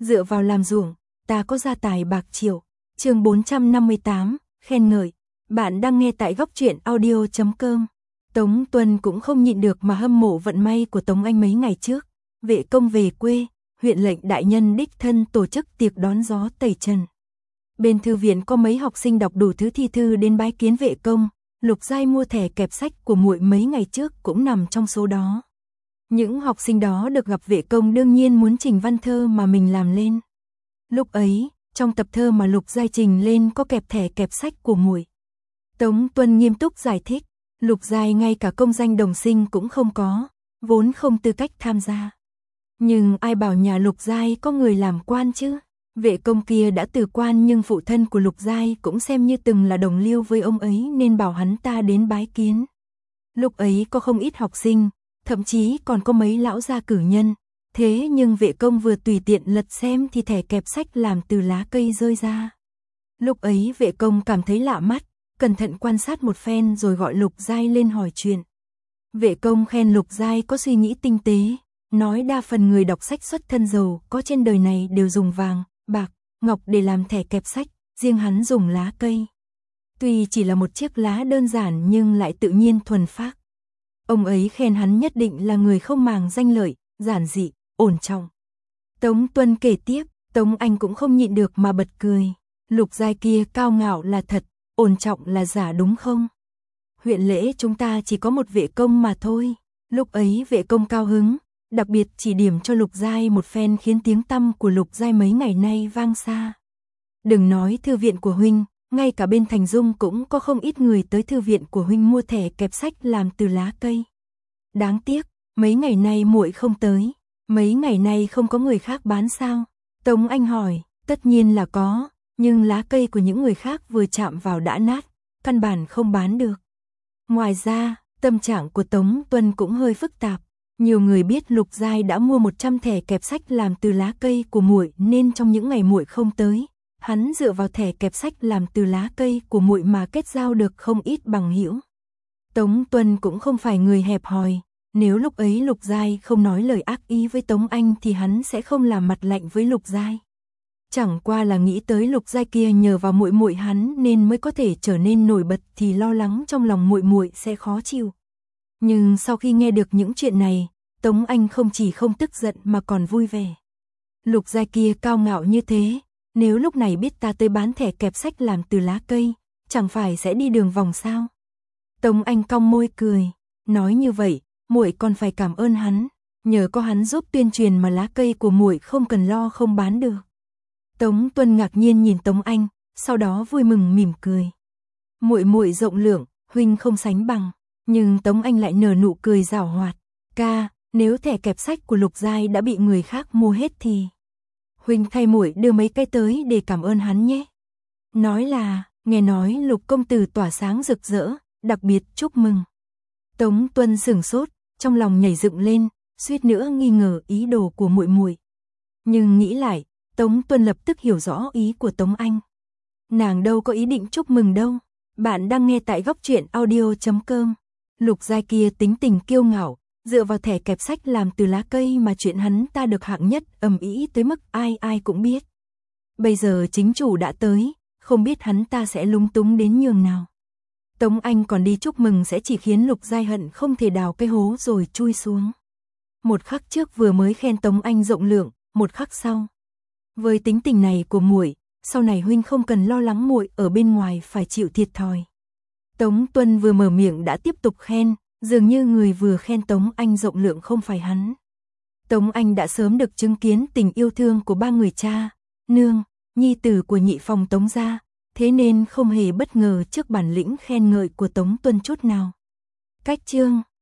dựa vào làm ruộng, ta có gia tài bạc triệu. Chương 458, khen ngợi. Bạn đang nghe tại góc truyện audio.com. Tống Tuân cũng không nhịn được mà hâm mộ vận may của Tống Anh mấy ngày trước. Vệ công về quê, huyện lệnh đại nhân đích thân tổ chức tiệc đón gió tẩy trần. Bên thư viện có mấy học sinh đọc đủ thứ thi thư đến bái kiến vệ công. Lục Giai mua thẻ kẹp sách của muội mấy ngày trước cũng nằm trong số đó. Những học sinh đó được gặp vệ công đương nhiên muốn trình văn thơ mà mình làm lên. Lúc ấy, trong tập thơ mà Lục Giai trình lên có kẹp thẻ kẹp sách của muội. Tống Tuân nghiêm túc giải thích, Lục Giai ngay cả công danh đồng sinh cũng không có, vốn không tư cách tham gia. Nhưng ai bảo nhà Lục Giai có người làm quan chứ? Vệ công kia đã từ quan nhưng phụ thân của Lục Giai cũng xem như từng là đồng liêu với ông ấy nên bảo hắn ta đến bái kiến. Lúc ấy có không ít học sinh, thậm chí còn có mấy lão gia cử nhân. Thế nhưng vệ công vừa tùy tiện lật xem thì thẻ kẹp sách làm từ lá cây rơi ra. Lúc ấy vệ công cảm thấy lạ mắt, cẩn thận quan sát một phen rồi gọi Lục Giai lên hỏi chuyện. Vệ công khen Lục Giai có suy nghĩ tinh tế, nói đa phần người đọc sách xuất thân giàu có trên đời này đều dùng vàng, bạc, ngọc để làm thẻ kẹp sách, riêng hắn dùng lá cây. Tuy chỉ là một chiếc lá đơn giản nhưng lại tự nhiên thuần phác. Ông ấy khen hắn nhất định là người không màng danh lợi, giản dị, ổn trọng. Tống Tuân kể tiếp, Tống Anh cũng không nhịn được mà bật cười. Lục Giai kia cao ngạo là thật, ổn trọng là giả đúng không? Huyện lễ chúng ta chỉ có một vệ công mà thôi. Lúc ấy vệ công cao hứng, đặc biệt chỉ điểm cho Lục Giai một phen khiến tiếng tăm của Lục Giai mấy ngày nay vang xa. Đừng nói thư viện của huynh, ngay cả bên Thành Dung cũng có không ít người tới thư viện của huynh mua thẻ kẹp sách làm từ lá cây. Đáng tiếc, mấy ngày nay muội không tới, mấy ngày nay không có người khác bán sao? Tống Anh hỏi, tất nhiên là có, nhưng lá cây của những người khác vừa chạm vào đã nát, căn bản không bán được. Ngoài ra, tâm trạng của Tống Tuân cũng hơi phức tạp. Nhiều người biết Lục Giai đã mua 100 thẻ kẹp sách làm từ lá cây của muội nên trong những ngày muội không tới, hắn dựa vào thẻ kẹp sách làm từ lá cây của muội mà kết giao được không ít bằng hữu. Tống Tuân cũng không phải người hẹp hòi, nếu lúc ấy Lục Giai không nói lời ác ý với Tống Anh thì hắn sẽ không làm mặt lạnh với Lục Giai. Chẳng qua là nghĩ tới Lục Giai kia nhờ vào muội muội hắn nên mới có thể trở nên nổi bật thì lo lắng trong lòng muội muội sẽ khó chịu. Nhưng sau khi nghe được những chuyện này, Tống Anh không chỉ không tức giận mà còn vui vẻ. Lục Giai kia cao ngạo như thế, nếu lúc này biết ta tới bán thẻ kẹp sách làm từ lá cây, chẳng phải sẽ đi đường vòng sao? Tống Anh cong môi cười, nói như vậy, muội còn phải cảm ơn hắn, nhờ có hắn giúp tuyên truyền mà lá cây của muội không cần lo không bán được. Tống Tuân ngạc nhiên nhìn Tống Anh, sau đó vui mừng mỉm cười. Muội muội rộng lượng, huynh không sánh bằng, nhưng Tống Anh lại nở nụ cười giảo hoạt. Ca, nếu thẻ kẹp sách của Lục Giai đã bị người khác mua hết thì huynh thay muội đưa mấy cái tới để cảm ơn hắn nhé. Nói là, nghe nói Lục công tử tỏa sáng rực rỡ, đặc biệt chúc mừng. Tống Tuân sửng sốt, trong lòng nhảy dựng lên, suýt nữa nghi ngờ ý đồ của muội muội. Nhưng nghĩ lại, Tống Tuân lập tức hiểu rõ ý của Tống Anh. Nàng đâu có ý định chúc mừng đâu. Bạn đang nghe tại góc truyện audio.com. Lục Giai kia tính tình kiêu ngạo, dựa vào thẻ kẹp sách làm từ lá cây mà chuyện hắn ta được hạng nhất ầm ĩ tới mức ai ai cũng biết. Bây giờ chính chủ đã tới, không biết hắn ta sẽ lúng túng đến nhường nào. Tống Anh còn đi chúc mừng sẽ chỉ khiến Lục Giai hận không thể đào cái hố rồi chui xuống. Một khắc trước vừa mới khen Tống Anh rộng lượng, một khắc sau. Với tính tình này của muội, sau này huynh không cần lo lắng muội ở bên ngoài phải chịu thiệt thòi. Tống Tuân vừa mở miệng đã tiếp tục khen, dường như người vừa khen Tống Anh rộng lượng không phải hắn. Tống Anh đã sớm được chứng kiến tình yêu thương của ba người cha, nương, nhi tử của nhị phòng Tống gia, thế nên không hề bất ngờ trước bản lĩnh khen ngợi của Tống Tuân chút nào. Cách chương